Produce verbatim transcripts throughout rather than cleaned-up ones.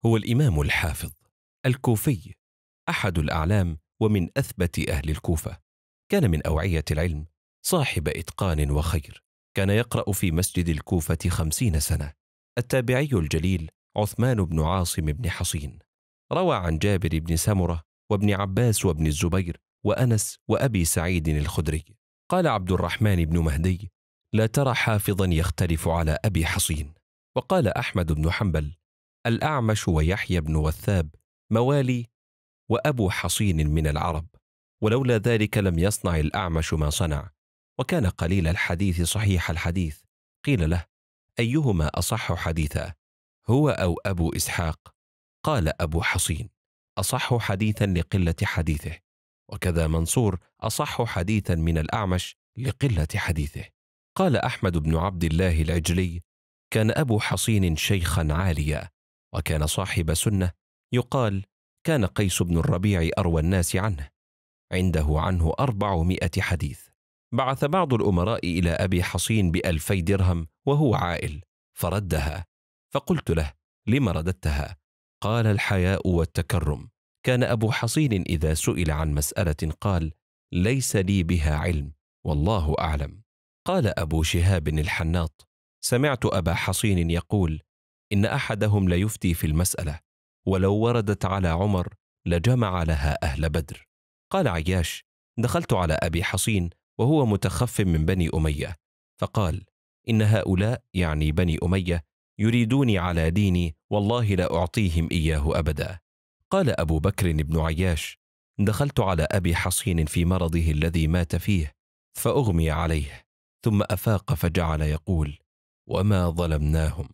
هو الإمام الحافظ الكوفي، أحد الأعلام ومن أثبت أهل الكوفة. كان من أوعية العلم، صاحب إتقان وخير. كان يقرأ في مسجد الكوفة خمسين سنة. التابعي الجليل عثمان بن عاصم بن حصين روى عن جابر بن سمرة وابن عباس وابن الزبير وأنس وأبي سعيد الخدري قال عبد الرحمن بن مهدي: لا ترى حافظا يختلف على أبي حصين. وقال أحمد بن حنبل: الأعمش ويحيى بن وثاب موالي وأبو حصين من العرب، ولولا ذلك لم يصنع الأعمش ما صنع، وكان قليل الحديث صحيح الحديث. قيل له: أيهما أصح حديثا، هو أو أبو إسحاق؟ قال: أبو حصين أصح حديثا لقلة حديثه، وكذا منصور أصح حديثا من الأعمش لقلة حديثه. قال أحمد بن عبد الله العجلي: كان أبو حصين شيخا عاليا، وكان صاحب سنة، يقال كان قيس بن الربيع أروى الناس عنه، عنده عنه أربعمائة حديث. بعث بعض الأمراء إلى أبي حصين بألفي درهم وهو عائل، فردها، فقلت له: لم رددتها؟ قال: الحياء والتكرم. كان أبو حصين إذا سئل عن مسألة قال: ليس لي بها علم، والله أعلم. قال أبو شهاب الحناط: سمعت أبا حصين يقول: إن أحدهم ليفتي في المسألة، ولو وردت على عمر لجمع لها أهل بدر. قال عياش: دخلت على أبي حصين وهو متخف من بني أمية، فقال: إن هؤلاء، يعني بني أمية، يريدوني على ديني، والله لا أعطيهم إياه أبدا. قال أبو بكر بن عياش: دخلت على أبي حصين في مرضه الذي مات فيه، فأغمي عليه، ثم أفاق فجعل يقول: وما ظلمناهم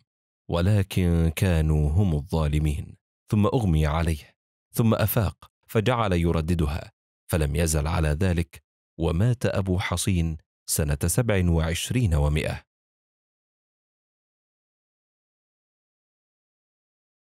ولكن كانوا هم الظالمين. ثم أغمي عليه، ثم أفاق فجعل يرددها، فلم يزل على ذلك، ومات أبو حصين سنة سبع وعشرين ومئة.